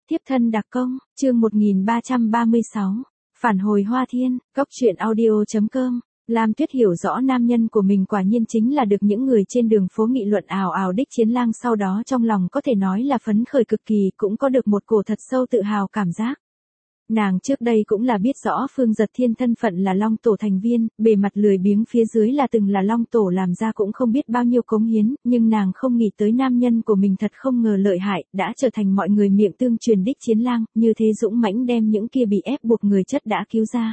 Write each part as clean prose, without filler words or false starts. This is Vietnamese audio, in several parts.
Tiếp thân đặc công, chương 1336, phản hồi Hoa Thiên, góc truyện audio.com. Lam Tuyết hiểu rõ nam nhân của mình quả nhiên chính là được những người trên đường phố nghị luận ào ào đích chiến lang, sau đó trong lòng có thể nói là phấn khởi cực kỳ, cũng có được một cổ thật sâu tự hào cảm giác. Nàng trước đây cũng là biết rõ Phương Giật Thiên thân phận là Long Tổ thành viên, bề mặt lười biếng phía dưới là từng là Long Tổ làm ra cũng không biết bao nhiêu cống hiến, nhưng nàng không nghĩ tới nam nhân của mình thật không ngờ lợi hại, đã trở thành mọi người miệng tương truyền đích chiến lang, như thế dũng mãnh đem những kia bị ép buộc người chất đã cứu ra.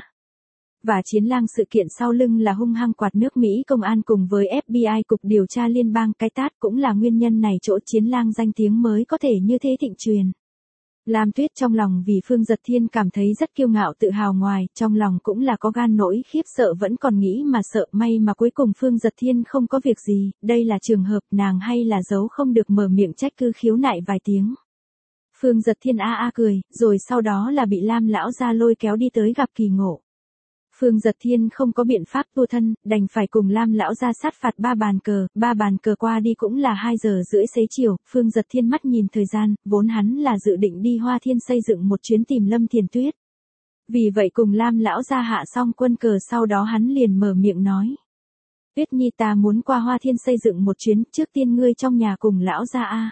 Và chiến lang sự kiện sau lưng là hung hăng quạt nước Mỹ công an cùng với FBI cục điều tra liên bang, cái tát cũng là nguyên nhân này chỗ chiến lang danh tiếng mới có thể như thế thịnh truyền. Lam Tuyết trong lòng vì Phương Giật Thiên cảm thấy rất kiêu ngạo tự hào, ngoài trong lòng cũng là có gan nỗi khiếp sợ, vẫn còn nghĩ mà sợ, may mà cuối cùng Phương Giật Thiên không có việc gì, đây là trường hợp nàng hay là giấu không được mở miệng trách cứ khiếu nại vài tiếng. Phương Giật Thiên a cười, rồi sau đó là bị Lam lão gia lôi kéo đi tới gặp kỳ ngộ. Phương Giật Thiên không có biện pháp thua thân, đành phải cùng Lam lão gia sát phạt 3 bàn cờ qua đi cũng là 2 giờ rưỡi xế chiều. Phương Giật Thiên mắt nhìn thời gian, vốn hắn là dự định đi Hoa Thiên xây dựng một chuyến tìm Lâm Thiền Tuyết. Vì vậy cùng Lam lão gia hạ xong quân cờ sau đó hắn liền mở miệng nói: Tuyết Nhi, ta muốn qua Hoa Thiên xây dựng một chuyến, trước tiên ngươi trong nhà cùng lão gia a.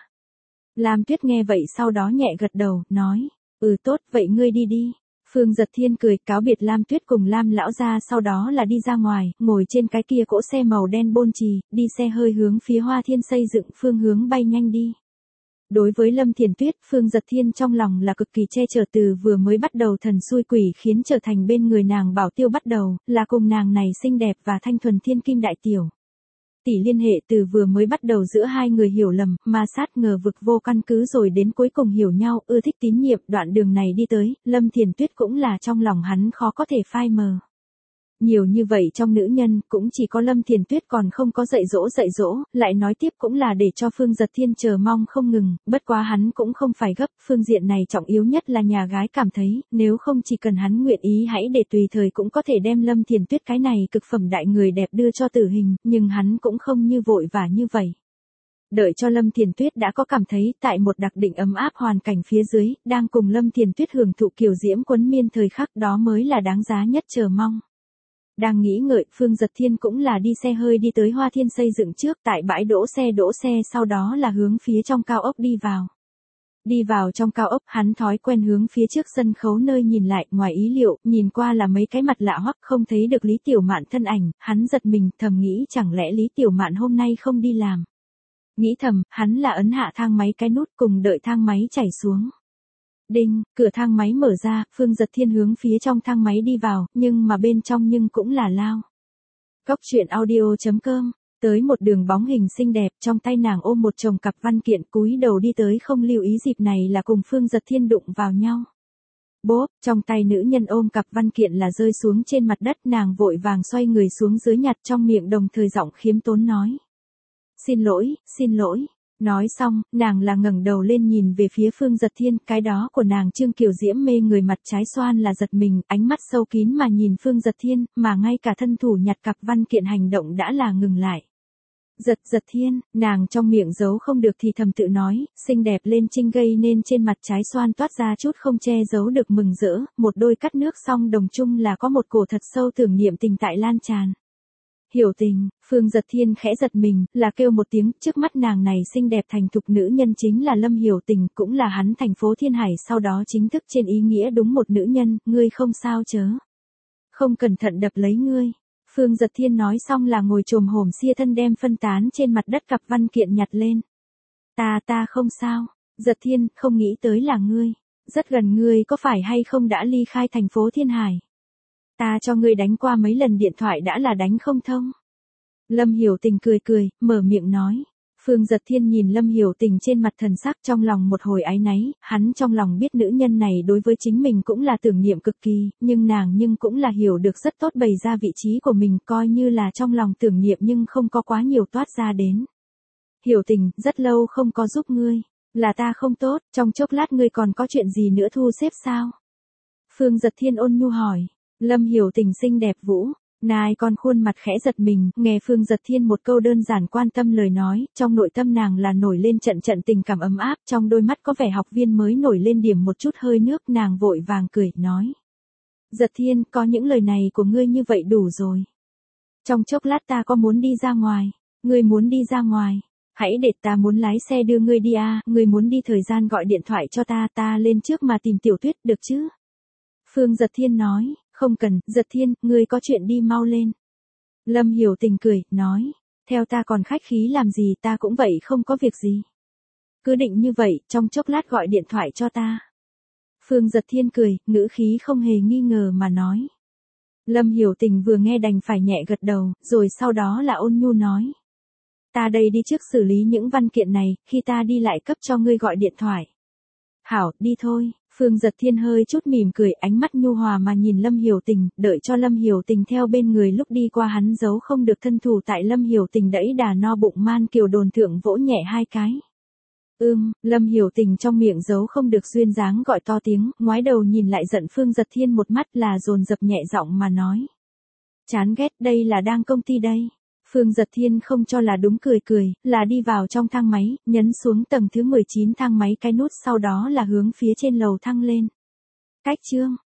Lam Tuyết nghe vậy sau đó nhẹ gật đầu, nói: Tốt, vậy ngươi đi đi. Phương Giật Thiên cười cáo biệt Lam Tuyết cùng Lam lão gia, sau đó là đi ra ngoài, ngồi trên cái kia cỗ xe màu đen bôn chì, đi xe hơi hướng phía Hoa Thiên xây dựng phương hướng bay nhanh đi. Đối với Lâm Thiền Tuyết, Phương Giật Thiên trong lòng là cực kỳ che chở, từ vừa mới bắt đầu thần xui quỷ khiến trở thành bên người nàng bảo tiêu, bắt đầu là cùng nàng này xinh đẹp và thanh thuần thiên kim đại tiểu tỷ liên hệ, từ vừa mới bắt đầu giữa hai người hiểu lầm, ma sát, ngờ vực vô căn cứ, rồi đến cuối cùng hiểu nhau, ưa thích, tín nhiệm, đoạn đường này đi tới, Lâm Thiền Tuyết cũng là trong lòng hắn khó có thể phai mờ. Nhiều như vậy trong nữ nhân, cũng chỉ có Lâm Thiền Tuyết còn không có dạy dỗ, lại nói tiếp cũng là để cho Phương Giật Thiên chờ mong không ngừng, bất quá hắn cũng không phải gấp, phương diện này trọng yếu nhất là nhà gái cảm thấy, nếu không chỉ cần hắn nguyện ý hãy để tùy thời cũng có thể đem Lâm Thiền Tuyết cái này cực phẩm đại người đẹp đưa cho tử hình, nhưng hắn cũng không như vội và như vậy. Đợi cho Lâm Thiền Tuyết đã có cảm thấy tại một đặc định ấm áp hoàn cảnh phía dưới, đang cùng Lâm Thiền Tuyết hưởng thụ kiều diễm quấn miên thời khắc, đó mới là đáng giá nhất chờ mong. Đang nghĩ ngợi, Phương Giật Thiên cũng là đi xe hơi đi tới Hoa Thiên xây dựng trước, tại bãi đỗ xe, sau đó là hướng phía trong cao ốc đi vào. Đi vào trong cao ốc, hắn thói quen hướng phía trước sân khấu nơi nhìn lại, ngoài ý liệu, nhìn qua là mấy cái mặt lạ hoắc, không thấy được Lý Tiểu Mạn thân ảnh, hắn giật mình, thầm nghĩ chẳng lẽ Lý Tiểu Mạn hôm nay không đi làm. Nghĩ thầm, hắn là ấn hạ thang máy cái nút, cùng đợi thang máy chảy xuống. Đinh, cửa thang máy mở ra, Phương Giật Thiên hướng phía trong thang máy đi vào, nhưng mà bên trong nhưng cũng là lao. Góc truyện audio.com, tới một đường bóng hình xinh đẹp, trong tay nàng ôm một chồng cặp văn kiện, cúi đầu đi tới, không lưu ý dịp này là cùng Phương Giật Thiên đụng vào nhau. Bốp, trong tay nữ nhân ôm cặp văn kiện là rơi xuống trên mặt đất, nàng vội vàng xoay người xuống dưới nhặt, trong miệng đồng thời giọng khiếm tốn nói: Xin lỗi. Nói xong, nàng là ngẩng đầu lên nhìn về phía Phương Giật Thiên, cái đó của nàng trương kiều diễm mê người, mặt trái xoan là giật mình, ánh mắt sâu kín mà nhìn Phương Giật Thiên, mà ngay cả thân thủ nhặt cặp văn kiện hành động đã là ngừng lại. Giật Thiên, nàng trong miệng giấu không được thì thầm tự nói, xinh đẹp lên trinh gây nên trên mặt trái xoan toát ra chút không che giấu được mừng rỡ, một đôi cắt nước song đồng chung là có một cổ thật sâu tưởng niệm tình tại lan tràn. Hiểu tình, Phương Giật Thiên khẽ giật mình, là kêu một tiếng, trước mắt nàng này xinh đẹp thành thục nữ nhân chính là Lâm Hiểu Tình, cũng là hắn thành phố Thiên Hải sau đó chính thức trên ý nghĩa đúng một nữ nhân, ngươi không sao chớ. Không cẩn thận đập lấy ngươi. Phương Giật Thiên nói xong là ngồi chồm hổm xia thân đem phân tán trên mặt đất cặp văn kiện nhặt lên. Ta không sao. Giật Thiên, không nghĩ tới là ngươi. Rất gần, ngươi có phải hay không đã ly khai thành phố Thiên Hải? Ta cho ngươi đánh qua mấy lần điện thoại đã là đánh không thông. Lâm Hiểu Tình cười, mở miệng nói. Phương Giật Thiên nhìn Lâm Hiểu Tình trên mặt thần sắc, trong lòng một hồi áy náy, hắn trong lòng biết nữ nhân này đối với chính mình cũng là tưởng niệm cực kỳ, nhưng nàng cũng là hiểu được rất tốt bày ra vị trí của mình, coi như là trong lòng tưởng niệm nhưng không có quá nhiều toát ra đến. Hiểu Tình, rất lâu không có giúp ngươi, là ta không tốt, trong chốc lát ngươi còn có chuyện gì nữa thu xếp sao? Phương Giật Thiên ôn nhu hỏi. Lâm Hiểu Tình xinh đẹp vũ Nai con khuôn mặt khẽ giật mình, nghe Phương Giật Thiên một câu đơn giản quan tâm lời nói, trong nội tâm nàng là nổi lên trận trận tình cảm ấm áp, trong đôi mắt có vẻ học viên mới nổi lên điểm một chút hơi nước, nàng vội vàng cười, nói. Giật Thiên, có những lời này của ngươi như vậy đủ rồi. Trong chốc lát ta có muốn đi ra ngoài, ngươi muốn đi ra ngoài, hãy để ta muốn lái xe đưa ngươi đi à, ngươi muốn đi thời gian gọi điện thoại cho ta lên trước mà tìm Tiểu Tuyết, được chứ? Phương Giật Thiên nói, không cần, Giật Thiên, ngươi có chuyện đi mau lên. Lâm Hiểu Tình cười, nói, theo ta còn khách khí làm gì, ta cũng vậy không có việc gì. Cứ định như vậy, trong chốc lát gọi điện thoại cho ta. Phương Giật Thiên cười, ngữ khí không hề nghi ngờ mà nói. Lâm Hiểu Tình vừa nghe đành phải nhẹ gật đầu, rồi sau đó là ôn nhu nói. Ta đây đi trước xử lý những văn kiện này, khi ta đi lại cấp cho ngươi gọi điện thoại. Hảo, đi thôi. Phương Giật Thiên hơi chút mỉm cười, ánh mắt nhu hòa mà nhìn Lâm Hiểu Tình, đợi cho Lâm Hiểu Tình theo bên người lúc đi qua hắn giấu không được thân thủ tại Lâm Hiểu Tình đẫy đà no bụng man kiều đồn thượng vỗ nhẹ hai cái. Lâm Hiểu Tình trong miệng giấu không được duyên dáng gọi to tiếng, ngoái đầu nhìn lại giận Phương Giật Thiên một mắt là dồn dập nhẹ giọng mà nói. Chán ghét, đây là đang công ty đây. Phương Giật Thiên không cho là đúng cười, là đi vào trong thang máy, nhấn xuống tầng thứ 19 thang máy cái nút sau đó là hướng phía trên lầu thăng lên. Cách chương.